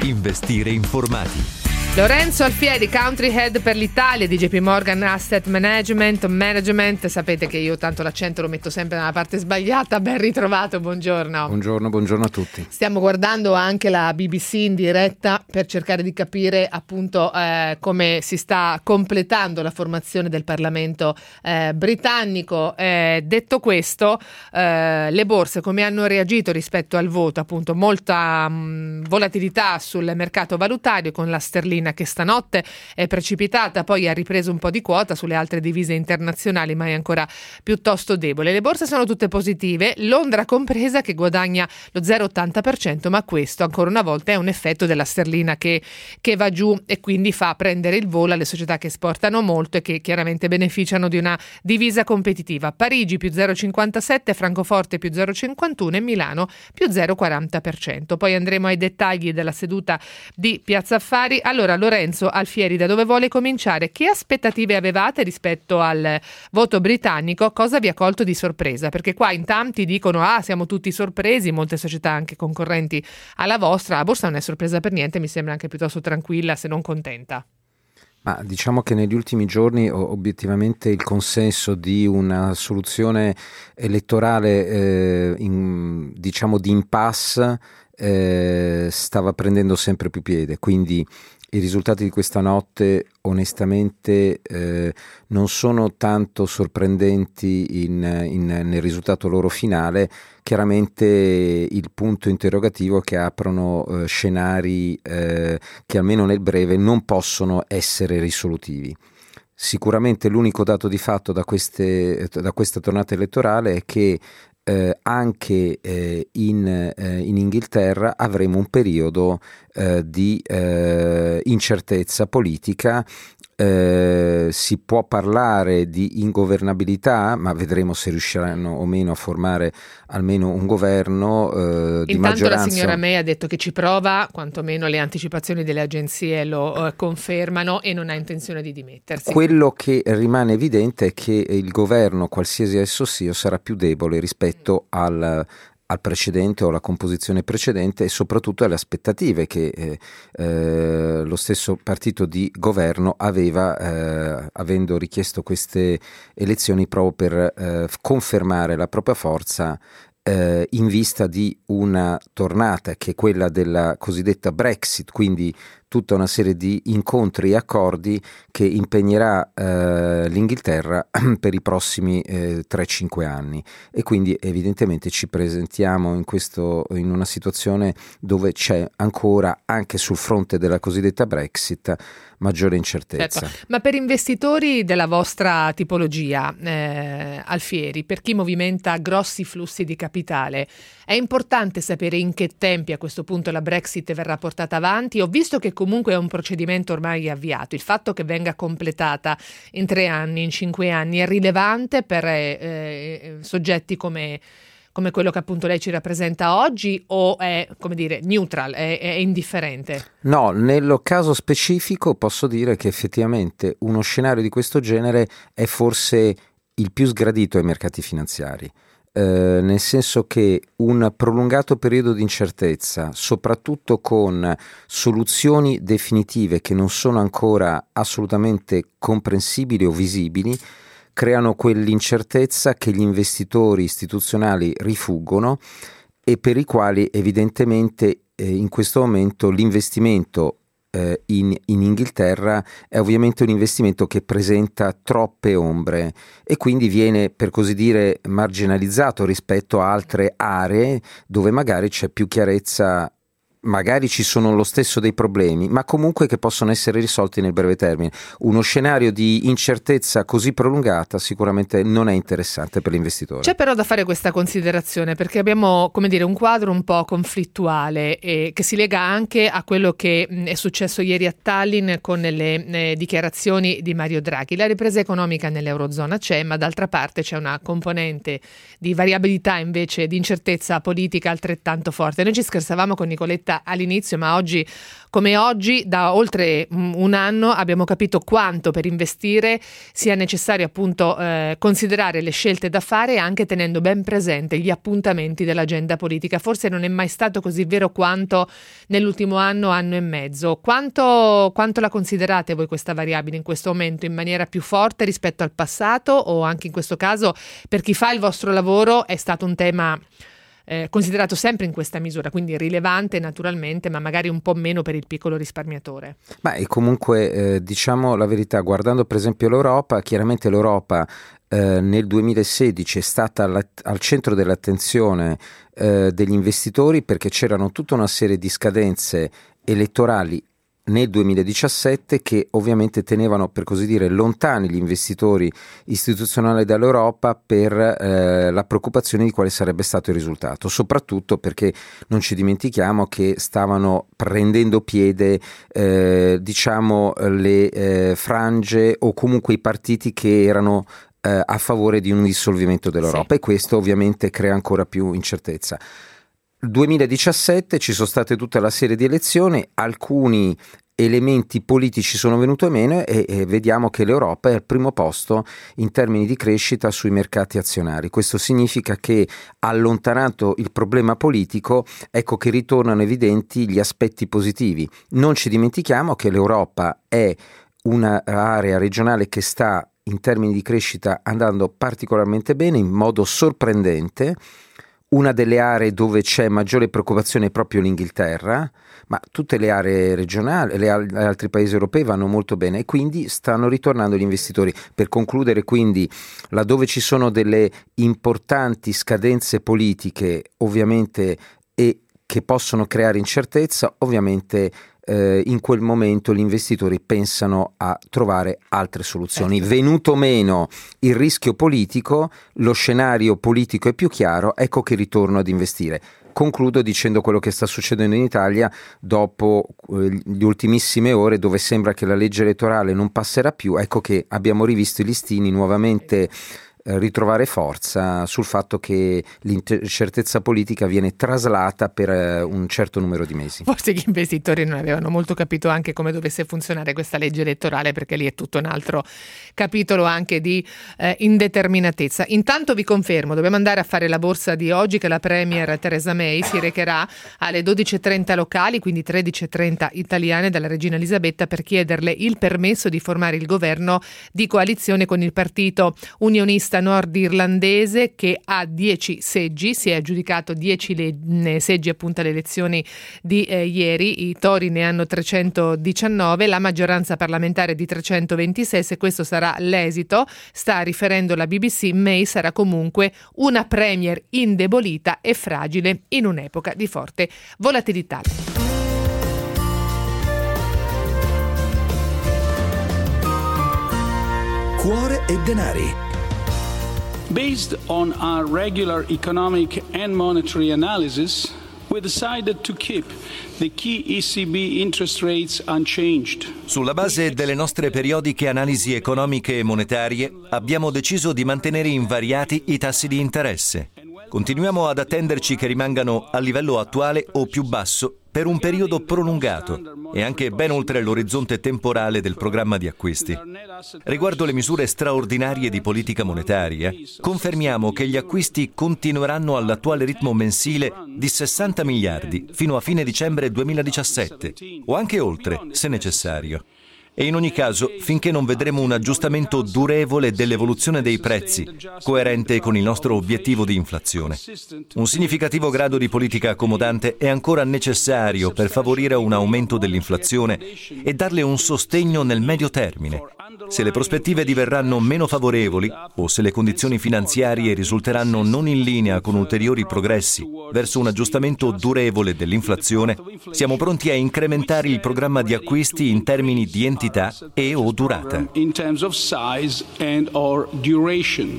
Investire informati. Lorenzo Alfieri, Country Head per l'Italia di JP Morgan Asset Management. Sapete che io tanto l'accento lo metto sempre nella parte sbagliata. Ben ritrovato, buongiorno. Buongiorno a tutti. Stiamo guardando anche la BBC in diretta per cercare di capire appunto come si sta completando la formazione del Parlamento britannico. Detto questo, le borse come hanno reagito rispetto al voto? Appunto molta volatilità sul mercato valutario, con la sterlina che stanotte è precipitata, poi ha ripreso un po' di quota sulle altre divise internazionali, ma è ancora piuttosto debole. Le borse sono tutte positive, Londra compresa, che guadagna lo 0,80%, ma questo ancora una volta è un effetto della sterlina che va giù e quindi fa prendere il volo alle società che esportano molto e che chiaramente beneficiano di una divisa competitiva. Parigi più 0,57%, Francoforte più 0,51% e Milano più 0,40%. Poi andremo ai dettagli della seduta di Piazza Affari. Allora, Lorenzo Alfieri, da dove vuole cominciare? Che aspettative avevate rispetto al voto britannico? Cosa vi ha colto di sorpresa? Perché qua in tanti dicono siamo tutti sorpresi, molte società anche concorrenti alla vostra. La borsa non è sorpresa per niente, mi sembra anche piuttosto tranquilla, se non contenta. Ma diciamo che negli ultimi giorni obiettivamente il consenso di una soluzione elettorale diciamo di impasse stava prendendo sempre più piede, quindi i risultati di questa notte onestamente non sono tanto sorprendenti nel risultato loro finale. Chiaramente il punto interrogativo è che aprono scenari che almeno nel breve non possono essere risolutivi. Sicuramente l'unico dato di fatto da questa tornata elettorale è che anche in Inghilterra avremo un periodo di incertezza politica. Si può parlare di ingovernabilità, ma vedremo se riusciranno o meno a formare almeno un governo di maggioranza. Intanto la signora May ha detto che ci prova, quantomeno le anticipazioni delle agenzie lo confermano, e non ha intenzione di dimettersi. Quello che rimane evidente è che il governo, qualsiasi esso sia, sarà più debole rispetto al precedente o alla composizione precedente, e soprattutto alle aspettative che lo stesso partito di governo aveva, avendo richiesto queste elezioni proprio per confermare la propria forza in vista di una tornata che è quella della cosiddetta Brexit, quindi tutta una serie di incontri e accordi che impegnerà l'Inghilterra per i prossimi 3-5 anni, e quindi evidentemente ci presentiamo in una situazione dove c'è ancora, anche sul fronte della cosiddetta Brexit, maggiore incertezza. Certo. Ma per investitori della vostra tipologia, Alfieri, per chi movimenta grossi flussi di capitale, è importante sapere in che tempi a questo punto la Brexit verrà portata avanti? Ho visto che comunque è un procedimento ormai avviato. Il fatto che venga completata in 3 anni, in 5 anni, è rilevante per soggetti come quello che appunto lei ci rappresenta oggi, o è, come dire, neutral, è indifferente? No, nel caso specifico posso dire che effettivamente uno scenario di questo genere è forse il più sgradito ai mercati finanziari. Nel senso che un prolungato periodo di incertezza, soprattutto con soluzioni definitive che non sono ancora assolutamente comprensibili o visibili, creano quell'incertezza che gli investitori istituzionali rifuggono e per i quali evidentemente in questo momento l'investimento in Inghilterra è ovviamente un investimento che presenta troppe ombre e quindi viene, per così dire, marginalizzato rispetto a altre aree dove magari c'è più chiarezza. Magari ci sono lo stesso dei problemi, ma comunque che possono essere risolti nel breve termine. Uno scenario di incertezza così prolungata sicuramente non è interessante per l'investitore. C'è però da fare questa considerazione, perché abbiamo, come dire, un quadro un po' conflittuale che si lega anche a quello che è successo ieri a Tallinn con le dichiarazioni di Mario Draghi. La ripresa economica nell'Eurozona c'è, ma d'altra parte c'è una componente di variabilità invece, di incertezza politica altrettanto forte. Noi ci scherzavamo con Nicoletta detta all'inizio, ma oggi come oggi, da oltre un anno, abbiamo capito quanto per investire sia necessario appunto considerare le scelte da fare, anche tenendo ben presente gli appuntamenti dell'agenda politica. Forse non è mai stato così vero quanto nell'ultimo anno e mezzo. Quanto la considerate voi questa variabile in questo momento in maniera più forte rispetto al passato, o anche in questo caso per chi fa il vostro lavoro è stato un tema considerato sempre in questa misura, quindi rilevante naturalmente, ma magari un po' meno per il piccolo risparmiatore? Ma e comunque diciamo la verità, guardando per esempio l'Europa, chiaramente l'Europa nel 2016 è stata al centro dell'attenzione degli investitori, perché c'erano tutta una serie di scadenze elettorali nel 2017 che ovviamente tenevano, per così dire, lontani gli investitori istituzionali dall'Europa per la preoccupazione di quale sarebbe stato il risultato, soprattutto perché non ci dimentichiamo che stavano prendendo piede diciamo le frange o comunque i partiti che erano a favore di un dissolvimento dell'Europa, sì. E questo ovviamente crea ancora più incertezza. 2017 ci sono state tutta la serie di elezioni, alcuni elementi politici sono venuti meno e vediamo che l'Europa è al primo posto in termini di crescita sui mercati azionari. Questo significa che, allontanato il problema politico, ecco che ritornano evidenti gli aspetti positivi. Non ci dimentichiamo che l'Europa è un'area regionale che sta in termini di crescita andando particolarmente bene, in modo sorprendente. Una delle aree dove c'è maggiore preoccupazione è proprio l'Inghilterra, ma tutte le aree regionali, gli altri paesi europei vanno molto bene e quindi stanno ritornando gli investitori. Per concludere, quindi, laddove ci sono delle importanti scadenze politiche, ovviamente, e che possono creare incertezza, ovviamente in quel momento gli investitori pensano a trovare altre soluzioni. Venuto meno il rischio politico, lo scenario politico è più chiaro, ecco che ritorno ad investire. Concludo dicendo quello che sta succedendo in Italia dopo le ultimissime ore, dove sembra che la legge elettorale non passerà più. Ecco che abbiamo rivisto i listini nuovamente ritrovare forza sul fatto che l'incertezza politica viene traslata per un certo numero di mesi. Forse gli investitori non avevano molto capito anche come dovesse funzionare questa legge elettorale, perché lì è tutto un altro capitolo anche di indeterminatezza. Intanto vi confermo, dobbiamo andare a fare la borsa di oggi, che la Premier Theresa May si recherà alle 12.30 locali, quindi 13.30 italiane, dalla regina Elisabetta, per chiederle il permesso di formare il governo di coalizione con il partito unionista nordirlandese, che ha 10 seggi, si è aggiudicato 10 seggi appunto alle elezioni di ieri. I Tory ne hanno 319, la maggioranza parlamentare di 326. Se questo sarà l'esito, sta riferendo la BBC, May sarà comunque una premier indebolita e fragile in un'epoca di forte volatilità. Cuore e denari. Based on our regular economic and monetary analysis, we decided to keep the key ECB interest rates unchanged. Sulla base delle nostre periodiche analisi economiche e monetarie, abbiamo deciso di mantenere invariati i tassi di interesse. Continuiamo ad attenderci che rimangano a livello attuale o più basso per un periodo prolungato e anche ben oltre l'orizzonte temporale del programma di acquisti. Riguardo le misure straordinarie di politica monetaria, confermiamo che gli acquisti continueranno all'attuale ritmo mensile di 60 miliardi fino a fine dicembre 2017, o anche oltre, se necessario. E in ogni caso, finché non vedremo un aggiustamento durevole dell'evoluzione dei prezzi, coerente con il nostro obiettivo di inflazione. Un significativo grado di politica accomodante è ancora necessario per favorire un aumento dell'inflazione e darle un sostegno nel medio termine. Se le prospettive diverranno meno favorevoli o se le condizioni finanziarie risulteranno non in linea con ulteriori progressi verso un aggiustamento durevole dell'inflazione, siamo pronti a incrementare il programma di acquisti in termini di entità e o durata.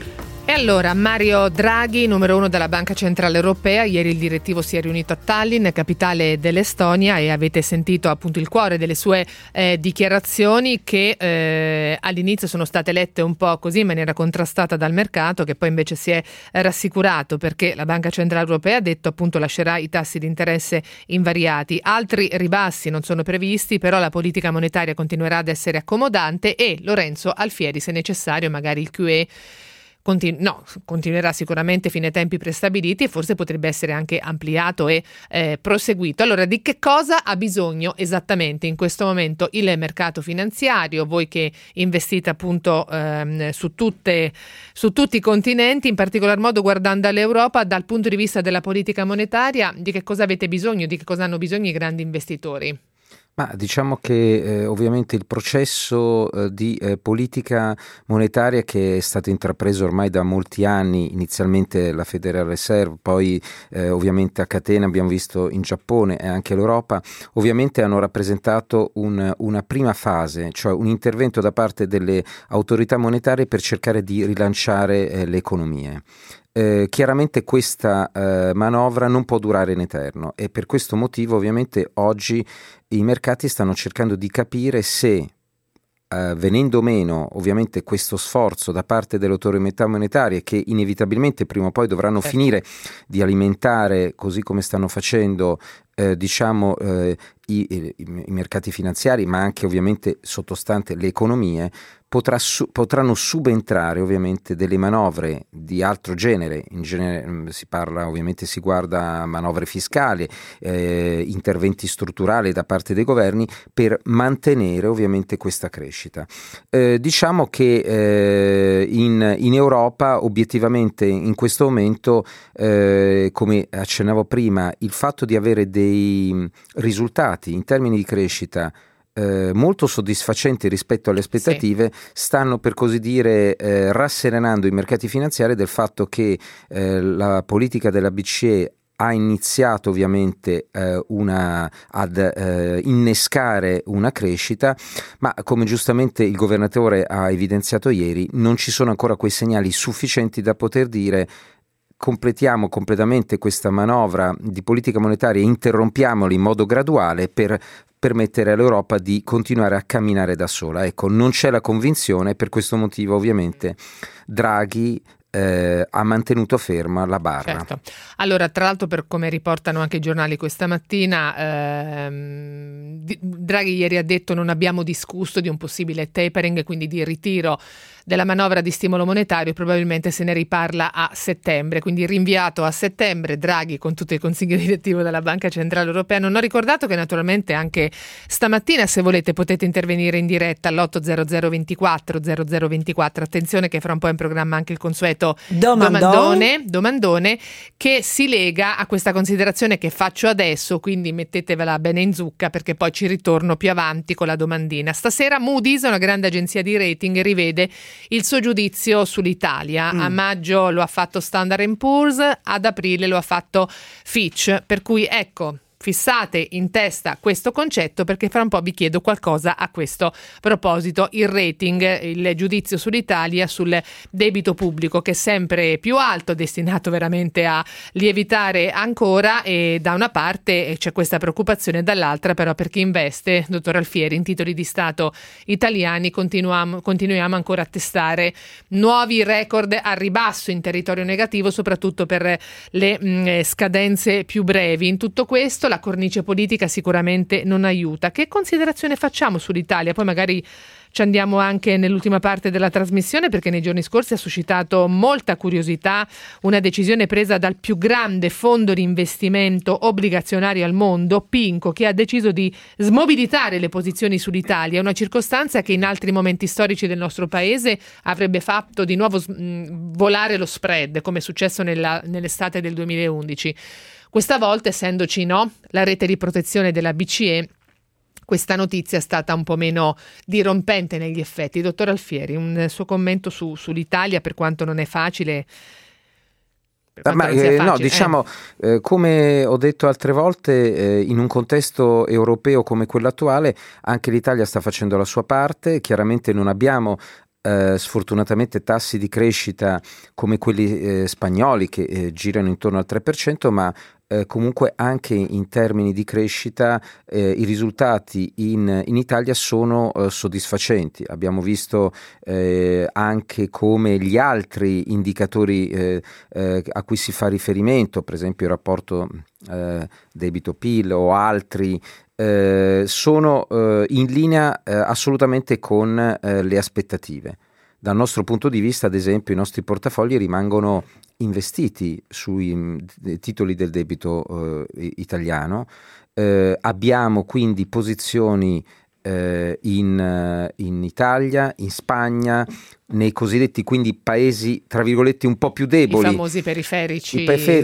E allora, Mario Draghi, numero 1 della Banca Centrale Europea, ieri il direttivo si è riunito a Tallinn, capitale dell'Estonia, e avete sentito appunto il cuore delle sue dichiarazioni che all'inizio sono state lette un po' così in maniera contrastata dal mercato, che poi invece si è rassicurato perché la Banca Centrale Europea ha detto appunto lascerà i tassi di interesse invariati. Altri ribassi non sono previsti, però la politica monetaria continuerà ad essere accomodante e Lorenzo Alfieri, se necessario, magari il QE continuerà sicuramente fino ai tempi prestabiliti e forse potrebbe essere anche ampliato e proseguito. Allora, di che cosa ha bisogno esattamente in questo momento il mercato finanziario? Voi che investite appunto su tutti i continenti, in particolar modo guardando all'Europa, dal punto di vista della politica monetaria, di che cosa avete bisogno, di che cosa hanno bisogno i grandi investitori? Ma diciamo che ovviamente il processo di politica monetaria che è stato intrapreso ormai da molti anni, inizialmente la Federal Reserve, poi ovviamente a catena abbiamo visto in Giappone e anche l'Europa, ovviamente hanno rappresentato una prima fase, cioè un intervento da parte delle autorità monetarie per cercare di rilanciare le economie. Chiaramente questa manovra non può durare in eterno e per questo motivo ovviamente oggi i mercati stanno cercando di capire se venendo meno ovviamente questo sforzo da parte delle autorità monetarie, che inevitabilmente prima o poi dovranno finire di alimentare, così come stanno facendo i mercati finanziari, ma anche ovviamente sottostante le economie, potranno subentrare ovviamente delle manovre di altro genere. In genere si parla, ovviamente si guarda a manovre fiscali, interventi strutturali da parte dei governi per mantenere ovviamente questa crescita. Diciamo che in Europa obiettivamente in questo momento, come accennavo prima, il fatto di avere dei risultati in termini di crescita molto soddisfacenti rispetto alle aspettative, stanno per così dire rasserenando i mercati finanziari del fatto che la politica della BCE ha iniziato ovviamente ad innescare una crescita, ma come giustamente il governatore ha evidenziato ieri, non ci sono ancora quei segnali sufficienti da poter dire completiamo completamente questa manovra di politica monetaria e interrompiamola in modo graduale per permettere all'Europa di continuare a camminare da sola. Ecco, non c'è la convinzione, per questo motivo ovviamente Draghi ha mantenuto ferma la barra. Certo. Allora, tra l'altro, per come riportano anche i giornali questa mattina, Draghi ieri ha detto non abbiamo discusso di un possibile tapering, quindi di ritiro della manovra di stimolo monetario, probabilmente se ne riparla a settembre, quindi rinviato a settembre. Draghi con tutto il consiglio direttivo della Banca Centrale Europea. Non ho ricordato che naturalmente anche stamattina, se volete, potete intervenire in diretta all'800 24 0024. Attenzione che fra un po' è in programma anche il consueto domandone che si lega a questa considerazione che faccio adesso, quindi mettetevela bene in zucca perché poi ci ritorno più avanti con la domandina. Stasera Moody's, una grande agenzia di rating, rivede il suo giudizio sull'Italia. A maggio lo ha fatto Standard & Poor's, ad aprile lo ha fatto Fitch, per cui ecco, fissate in testa questo concetto perché fra un po' vi chiedo qualcosa a questo proposito. Il rating, il giudizio sull'Italia, sul debito pubblico che è sempre più alto, destinato veramente a lievitare ancora, e da una parte c'è questa preoccupazione, dall'altra però per chi investe, dottor Alfieri, in titoli di Stato italiani continuiamo ancora a testare nuovi record a ribasso in territorio negativo, soprattutto per le scadenze più brevi. In tutto questo la cornice politica sicuramente non aiuta. Che considerazione facciamo sull'Italia? Poi magari ci andiamo anche nell'ultima parte della trasmissione, perché nei giorni scorsi ha suscitato molta curiosità una decisione presa dal più grande fondo di investimento obbligazionario al mondo, PIMCO, che ha deciso di smobilitare le posizioni sull'Italia, una circostanza che in altri momenti storici del nostro paese avrebbe fatto di nuovo volare lo spread, come è successo nell'estate del 2011. Questa volta, essendoci la rete di protezione della BCE, questa notizia è stata un po' meno dirompente negli effetti. Dottor Alfieri, un suo commento sull'Italia, per quanto non è facile. No, diciamo, come ho detto altre volte, in un contesto europeo come quello attuale, anche l'Italia sta facendo la sua parte. Chiaramente non abbiamo sfortunatamente tassi di crescita come quelli spagnoli che girano intorno al 3%, ma comunque anche in termini di crescita i risultati in Italia sono soddisfacenti. Abbiamo visto anche come gli altri indicatori a cui si fa riferimento, per esempio il rapporto debito-PIL o altri, sono in linea assolutamente con le aspettative. Dal nostro punto di vista, ad esempio, i nostri portafogli rimangono investiti sui titoli del debito italiano. Abbiamo quindi posizioni in Italia, in Spagna, nei cosiddetti quindi paesi tra virgolette un po' più deboli, i famosi periferici,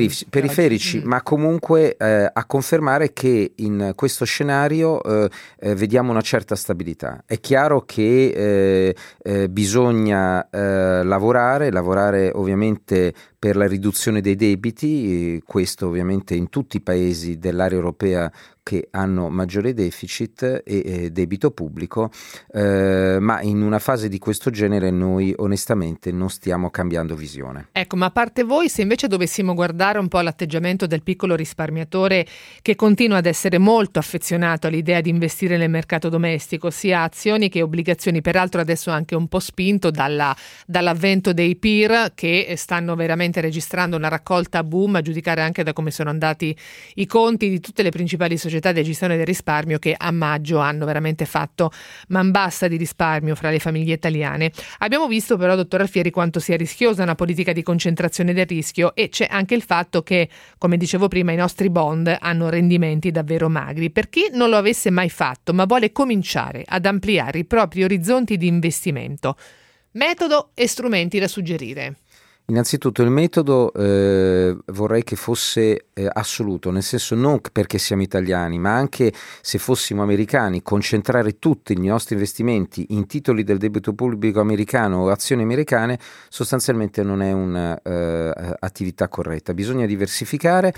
ma comunque a confermare che in questo scenario vediamo una certa stabilità. È chiaro che bisogna lavorare ovviamente per la riduzione dei debiti, questo ovviamente in tutti i paesi dell'area europea che hanno maggiore deficit e debito pubblico, ma in una fase di questo genere noi onestamente non stiamo cambiando visione. Ecco, ma a parte voi, se invece dovessimo guardare un po' l'atteggiamento del piccolo risparmiatore che continua ad essere molto affezionato all'idea di investire nel mercato domestico, sia azioni che obbligazioni, peraltro adesso anche un po' spinto dall'avvento dei PIR che stanno veramente registrando una raccolta boom, a giudicare anche da come sono andati i conti di tutte le principali società di gestione del risparmio che a maggio hanno veramente fatto man bassa di risparmio fra le famiglie italiane. Abbiamo visto però, dottor Alfieri, quanto sia rischiosa una politica di concentrazione del rischio, e c'è anche il fatto che, come dicevo prima, i nostri bond hanno rendimenti davvero magri. Per chi non lo avesse mai fatto ma vuole cominciare ad ampliare i propri orizzonti di investimento, metodo e strumenti da suggerire? Innanzitutto il metodo vorrei che fosse assoluto, nel senso non perché siamo italiani, ma anche se fossimo americani, concentrare tutti i nostri investimenti in titoli del debito pubblico americano o azioni americane sostanzialmente non è un'attività corretta. Bisogna diversificare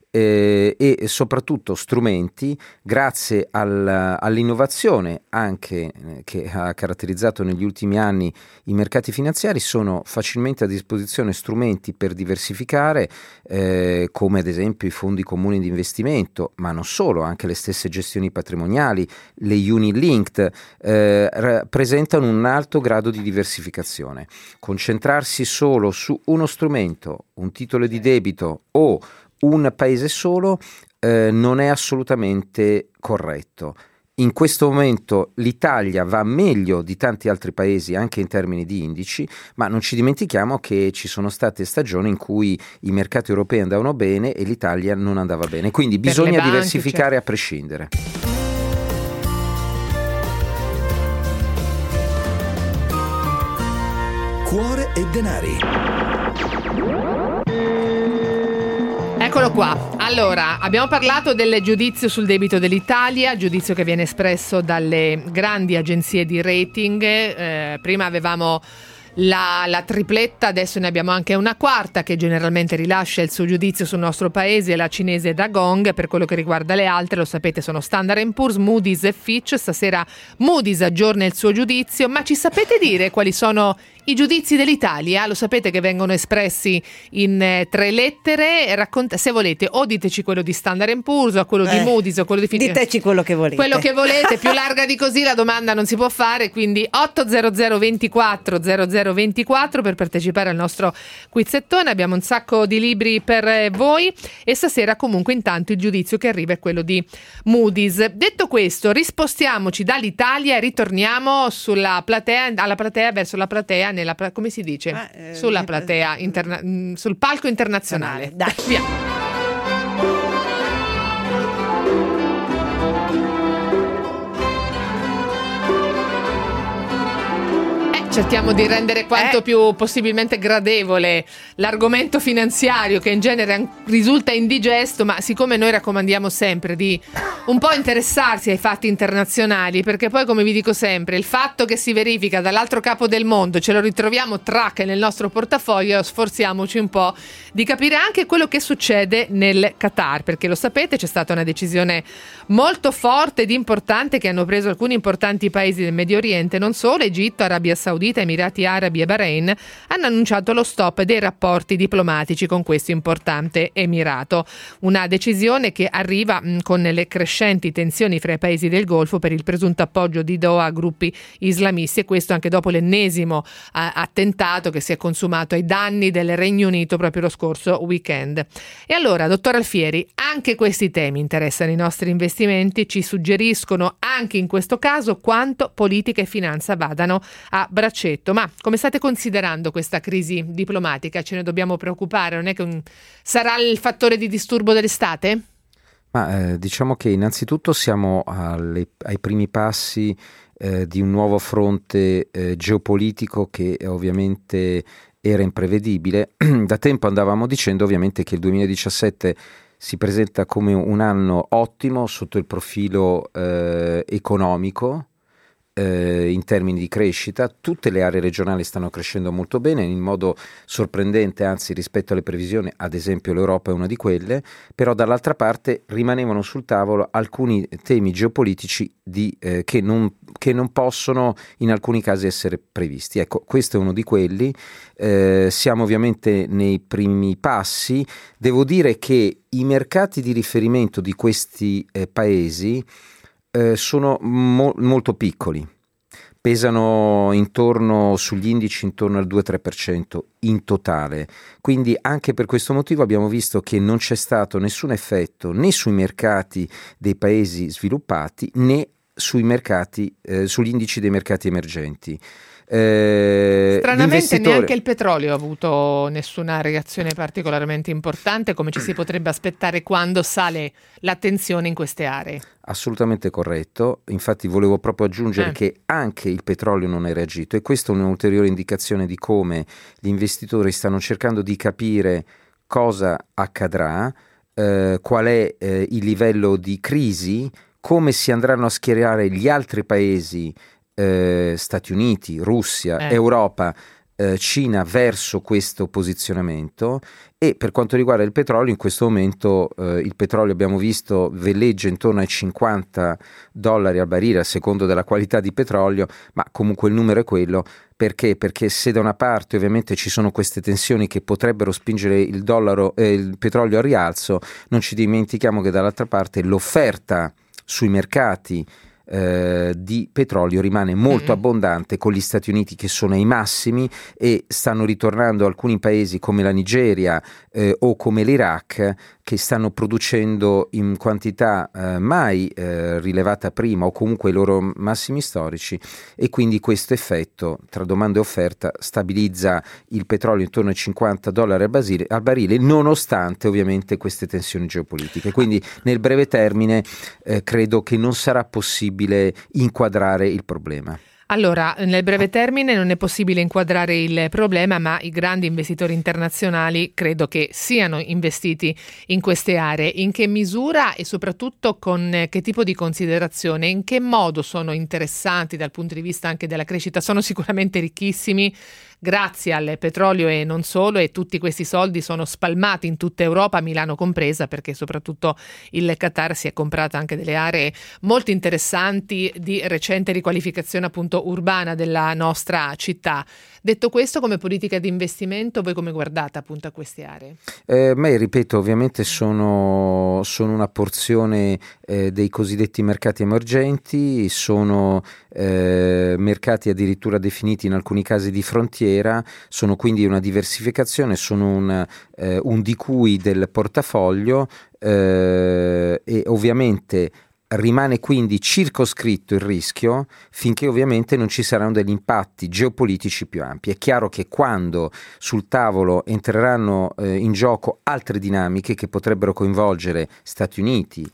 e soprattutto strumenti, grazie all'innovazione anche che ha caratterizzato negli ultimi anni i mercati finanziari, sono facilmente a disposizione strumenti per diversificare, come ad esempio i fondi comuni di investimento, ma non solo, anche le stesse gestioni patrimoniali, le Unilinked, presentano un alto grado di diversificazione. Concentrarsi solo su uno strumento, un titolo di debito o un paese solo non è assolutamente corretto. In questo momento l'Italia va meglio di tanti altri paesi anche in termini di indici, ma non ci dimentichiamo che ci sono state stagioni in cui i mercati europei andavano bene e l'Italia non andava bene, quindi bisogna diversificare, certo, a prescindere. Cuore e denari. Eccolo qua. Allora, abbiamo parlato del giudizio sul debito dell'Italia, giudizio che viene espresso dalle grandi agenzie di rating. Prima avevamo la tripletta, adesso ne abbiamo anche una quarta che generalmente rilascia il suo giudizio sul nostro paese, la cinese Da Gong. Per quello che riguarda le altre, lo sapete, sono Standard & Poor's, Moody's e Fitch. Stasera Moody's aggiorna il suo giudizio, ma ci sapete dire quali sono i giudizi dell'Italia? Lo sapete che vengono espressi in 3 lettere. Se volete, o diteci quello di Standard & Poor's o quello di Moody's o quello di Fitch. Diteci quello che volete. Quello che volete, più larga di così la domanda non si può fare, quindi 800 24 0024 per partecipare al nostro quizzettone. Abbiamo un sacco di libri per voi e stasera comunque intanto il giudizio che arriva è quello di Moody's. Detto questo, rispostiamoci dall'Italia e ritorniamo sulla platea, verso la platea, come si dice? Sulla platea, sul palco internazionale. Dai, via. Cerchiamo di rendere quanto più possibilmente gradevole l'argomento finanziario, che in genere risulta indigesto, ma siccome noi raccomandiamo sempre di un po' interessarsi ai fatti internazionali, perché poi, come vi dico sempre, il fatto che si verifica dall'altro capo del mondo ce lo ritroviamo track nel nostro portafoglio, sforziamoci un po' di capire anche quello che succede nel Qatar, perché lo sapete, c'è stata una decisione molto forte ed importante che hanno preso alcuni importanti paesi del Medio Oriente, non solo, Egitto, Arabia Saudita, Saudita, Emirati Arabi e Bahrain hanno annunciato lo stop dei rapporti diplomatici con questo importante emirato. Una decisione che arriva con le crescenti tensioni fra i paesi del Golfo per il presunto appoggio di Doha a gruppi islamisti, e questo anche dopo l'ennesimo attentato che si è consumato ai danni del Regno Unito proprio lo scorso weekend. E allora, dottor Alfieri, anche questi temi interessano i nostri investimenti, ci suggeriscono anche in questo caso quanto politica e finanza vadano a braccetto. Ma come state considerando questa crisi diplomatica? Ce ne dobbiamo preoccupare? Non è che sarà il fattore di disturbo dell'estate? Ma diciamo che innanzitutto siamo ai primi passi di un nuovo fronte geopolitico che ovviamente era imprevedibile. Da tempo andavamo dicendo ovviamente che il 2017 si presenta come un anno ottimo sotto il profilo economico, in termini di crescita. Tutte le aree regionali stanno crescendo molto bene, in modo sorprendente, anzi rispetto alle previsioni, ad esempio l'Europa è una di quelle, però dall'altra parte rimanevano sul tavolo alcuni temi geopolitici che non possono in alcuni casi essere previsti. Ecco, questo è uno di quelli. Siamo ovviamente nei primi passi. Devo dire che i mercati di riferimento di questi paesi sono molto piccoli, pesano sugli indici intorno al 2-3% in totale, quindi anche per questo motivo abbiamo visto che non c'è stato nessun effetto né sui mercati dei paesi sviluppati né sugli indici dei mercati emergenti. Stranamente neanche il petrolio ha avuto nessuna reazione particolarmente importante, come ci si potrebbe aspettare quando sale la tensione in queste aree. Assolutamente corretto, infatti volevo proprio aggiungere che anche il petrolio non è reagito, e questa è un'ulteriore indicazione di come gli investitori stanno cercando di capire cosa accadrà, qual è il livello di crisi, come si andranno a schierare gli altri paesi, Stati Uniti, Russia, Europa, Cina, verso questo posizionamento. E per quanto riguarda il petrolio, in questo momento il petrolio, abbiamo visto, veleggia intorno ai $50 al barile, a secondo della qualità di petrolio, ma comunque il numero è quello. Perché? Perché se da una parte ovviamente ci sono queste tensioni che potrebbero spingere il petrolio al rialzo, non ci dimentichiamo che dall'altra parte l'offerta sui mercati di petrolio rimane molto abbondante, con gli Stati Uniti che sono ai massimi, e stanno ritornando alcuni paesi come la Nigeria o come l'Iraq, che stanno producendo in quantità mai rilevata prima, o comunque i loro massimi storici, e quindi questo effetto tra domanda e offerta stabilizza il petrolio intorno ai $50 al barile, nonostante ovviamente queste tensioni geopolitiche. Quindi nel breve termine credo che non sarà possibile inquadrare il problema. Allora, nel breve termine non è possibile inquadrare il problema, ma i grandi investitori internazionali credo che siano investiti in queste aree. In che misura e soprattutto con che tipo di considerazione? In che modo sono interessanti dal punto di vista anche della crescita? Sono sicuramente ricchissimi grazie al petrolio e non solo, e tutti questi soldi sono spalmati in tutta Europa, Milano compresa, perché soprattutto il Qatar si è comprato anche delle aree molto interessanti di recente riqualificazione appunto urbana della nostra città. Detto questo, come politica di investimento, voi come guardate appunto a queste aree? Ripeto, ovviamente sono una porzione dei cosiddetti mercati emergenti, sono mercati addirittura definiti in alcuni casi di frontiera, sono quindi una diversificazione, sono un di cui del portafoglio, e ovviamente rimane quindi circoscritto il rischio finché ovviamente non ci saranno degli impatti geopolitici più ampi. È chiaro che quando sul tavolo entreranno in gioco altre dinamiche che potrebbero coinvolgere Stati Uniti,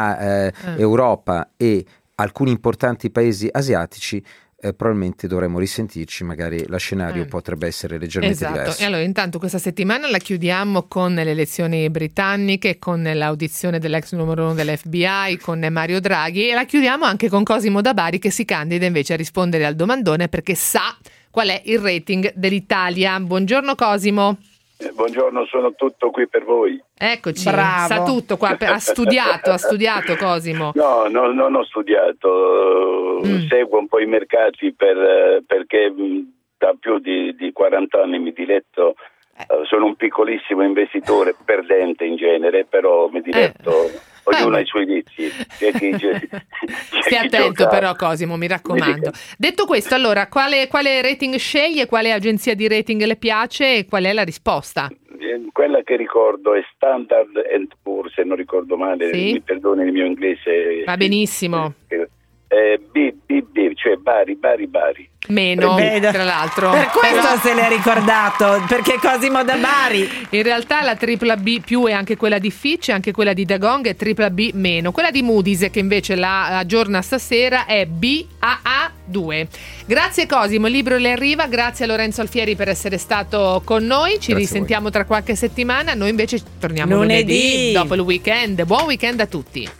Europa e alcuni importanti paesi asiatici, probabilmente dovremmo risentirci, magari lo scenario potrebbe essere leggermente diverso. E allora intanto questa settimana la chiudiamo con le elezioni britanniche, con l'audizione dell'ex numero 1 dell'FBI, con Mario Draghi, e la chiudiamo anche con Cosimo Da Bari, che si candida invece a rispondere al domandone perché sa qual è il rating dell'Italia. Buongiorno Cosimo. Buongiorno, sono tutto qui per voi. Eccoci, bravo. Sa tutto qua, ha studiato Cosimo. No, non ho studiato, seguo un po' i mercati perché da più di 40 anni mi diletto. Sono un piccolissimo investitore, perdente in genere, però mi diletto. Ognuno ha i suoi vizi. Stia attento però, Cosimo, mi raccomando. Detto questo, allora, quale rating sceglie, quale agenzia di rating le piace e qual è la risposta? Quella che ricordo è Standard & Poor's, se non ricordo male, sì? Mi perdoni il mio inglese. Va benissimo. BB, cioè Bari. Meno, tra l'altro. Per questo se l'è ricordato, perché Cosimo da Bari. In realtà la tripla B più è anche quella di Fitch, anche quella di Dagong è tripla B meno. Quella di Moody's, che invece la aggiorna stasera, è BAA2. Grazie Cosimo, il libro le arriva. Grazie a Lorenzo Alfieri per essere stato con noi. Ci risentiamo tra qualche settimana. Noi invece torniamo lunedì dopo il weekend. Buon weekend a tutti.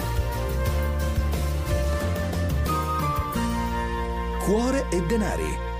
Cuore e denari.